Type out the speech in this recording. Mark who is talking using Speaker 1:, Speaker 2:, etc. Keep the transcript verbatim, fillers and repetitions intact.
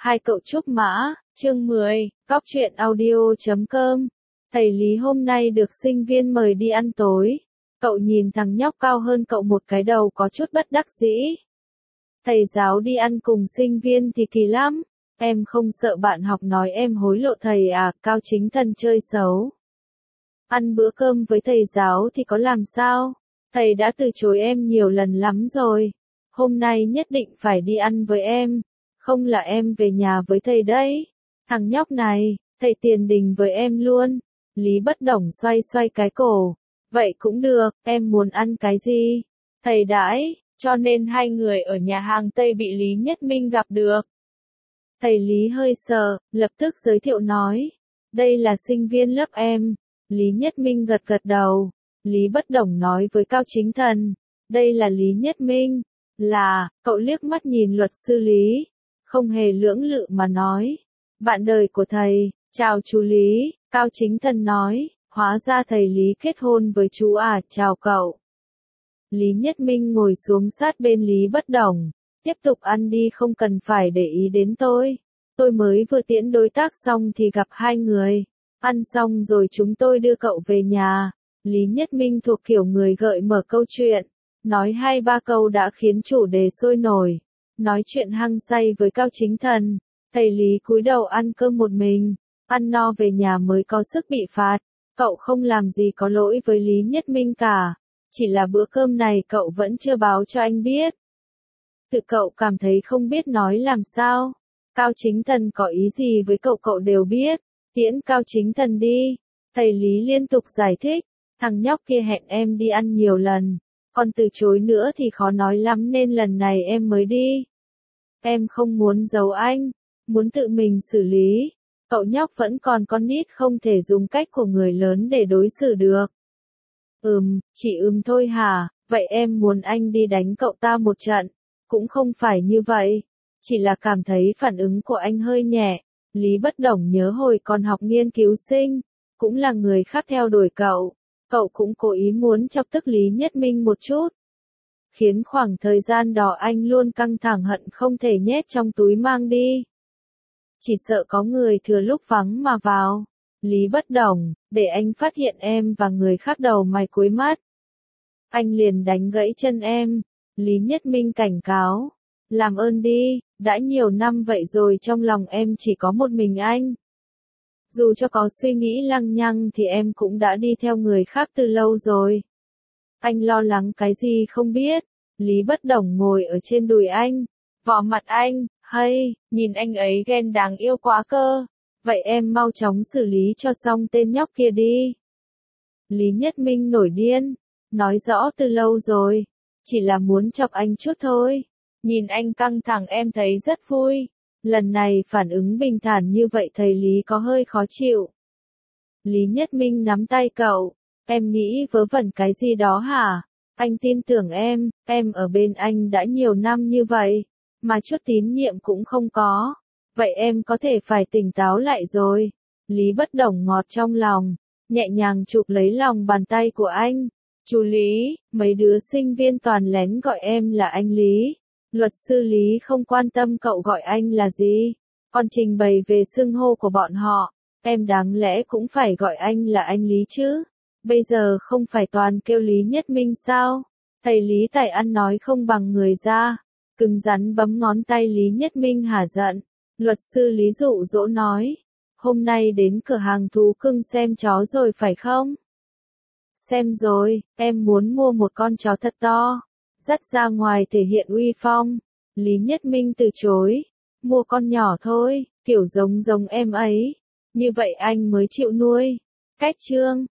Speaker 1: Hai cậu trúc mã, chương mười, cóc truyện audio chấm com. Thầy Lý hôm nay được sinh viên mời đi ăn tối. Cậu nhìn thằng nhóc cao hơn cậu một cái đầu có chút bất đắc dĩ. Thầy giáo đi ăn cùng sinh viên thì kỳ lắm. Em không sợ bạn học nói em hối lộ thầy à, Cao Chính Thần chơi xấu. Ăn bữa cơm với thầy giáo thì có làm sao? Thầy đã từ chối em nhiều lần lắm rồi. Hôm nay nhất định phải đi ăn với em. Không là em về nhà với thầy đấy. Thằng nhóc này, thầy tiền đình với em luôn. Lý Bất Đồng xoay xoay cái cổ. Vậy cũng được, em muốn ăn cái gì? Thầy đãi, cho nên hai người ở nhà hàng Tây bị Lý Nhất Minh gặp được. Thầy Lý hơi sợ, lập tức giới thiệu nói. Đây là sinh viên lớp em. Lý Nhất Minh gật gật đầu. Lý Bất Đồng nói với Cao Chính Thần. Đây là Lý Nhất Minh. Là, cậu liếc mắt nhìn luật sư Lý. Không hề lưỡng lự mà nói. Bạn đời của thầy, chào chú Lý, Cao Chính Thần nói, hóa ra thầy Lý kết hôn với chú à, chào cậu. Lý Nhất Minh ngồi xuống sát bên Lý Bất Đồng, tiếp tục ăn đi không cần phải để ý đến tôi. Tôi mới vừa tiễn đối tác xong thì gặp hai người. Ăn xong rồi chúng tôi đưa cậu về nhà. Lý Nhất Minh thuộc kiểu người gợi mở câu chuyện. Nói hai ba câu đã khiến chủ đề sôi nổi. Nói chuyện hăng say với Cao Chính Thần. Thầy Lý cúi đầu ăn cơm một mình. Ăn no về nhà mới có sức bị phạt. Cậu không làm gì có lỗi với Lý Nhất Minh cả. Chỉ là bữa cơm này cậu vẫn chưa báo cho anh biết. Tự cậu cảm thấy không biết nói làm sao. Cao Chính Thần có ý gì với cậu cậu đều biết. Tiễn Cao Chính Thần đi. Thầy Lý liên tục giải thích. Thằng nhóc kia hẹn em đi ăn nhiều lần. Còn từ chối nữa thì khó nói lắm nên lần này em mới đi. Em không muốn giấu anh. Muốn tự mình xử lý. Cậu nhóc vẫn còn con nít không thể dùng cách của người lớn để đối xử được. Ừm, chỉ ừm thôi hả, vậy em muốn anh đi đánh cậu ta một trận. Cũng không phải như vậy. Chỉ là cảm thấy phản ứng của anh hơi nhẹ. Lý Bất Đồng nhớ hồi còn học nghiên cứu sinh. Cũng là người khác theo đuổi cậu. Cậu cũng cố ý muốn chọc tức Lý Nhất Minh một chút. Khiến khoảng thời gian đó anh luôn căng thẳng hận không thể nhét trong túi mang đi. Chỉ sợ có người thừa lúc vắng mà vào. Lý Bất Đồng, để anh phát hiện em và người khác đầu mày cuối mắt. Anh liền đánh gãy chân em. Lý Nhất Minh cảnh cáo. Làm ơn đi, đã nhiều năm vậy rồi trong lòng em chỉ có một mình anh. Dù cho có suy nghĩ lăng nhăng thì em cũng đã đi theo người khác từ lâu rồi. Anh lo lắng cái gì không biết. Lý Bất Đồng ngồi ở trên đùi anh. Vỏ mặt anh, hay, nhìn anh ấy ghen đáng yêu quá cơ. Vậy em mau chóng xử lý cho xong tên nhóc kia đi. Lý Nhất Minh nổi điên. Nói rõ từ lâu rồi. Chỉ là muốn chọc anh chút thôi. Nhìn anh căng thẳng em thấy rất vui. Lần này phản ứng bình thản như vậy thầy Lý có hơi khó chịu. Lý Nhất Minh nắm tay cậu. Em nghĩ vớ vẩn cái gì đó hả? Anh tin tưởng em, em ở bên anh đã nhiều năm như vậy. Mà chút tín nhiệm cũng không có. Vậy em có thể phải tỉnh táo lại rồi. Lý Bất Đồng ngọt trong lòng. Nhẹ nhàng chụp lấy lòng bàn tay của anh. Chú Lý, mấy đứa sinh viên toàn lén gọi em là anh Lý. Luật sư Lý không quan tâm cậu gọi anh là gì. Còn trình bày về xưng hô của bọn họ. Em đáng lẽ cũng phải gọi anh là anh Lý chứ. Bây giờ không phải toàn kêu Lý Nhất Minh sao? Thầy Lý tài ăn nói không bằng người ra. Cứng rắn bấm ngón tay Lý Nhất Minh hả giận. Luật sư Lý dụ dỗ nói. Hôm nay đến cửa hàng thú cưng xem chó rồi phải không? Xem rồi, em muốn mua một con chó thật to. Dắt ra ngoài thể hiện uy phong. Lý Nhất Minh từ chối. Mua con nhỏ thôi, kiểu giống giống em ấy. Như vậy anh mới chịu nuôi. Cách chương.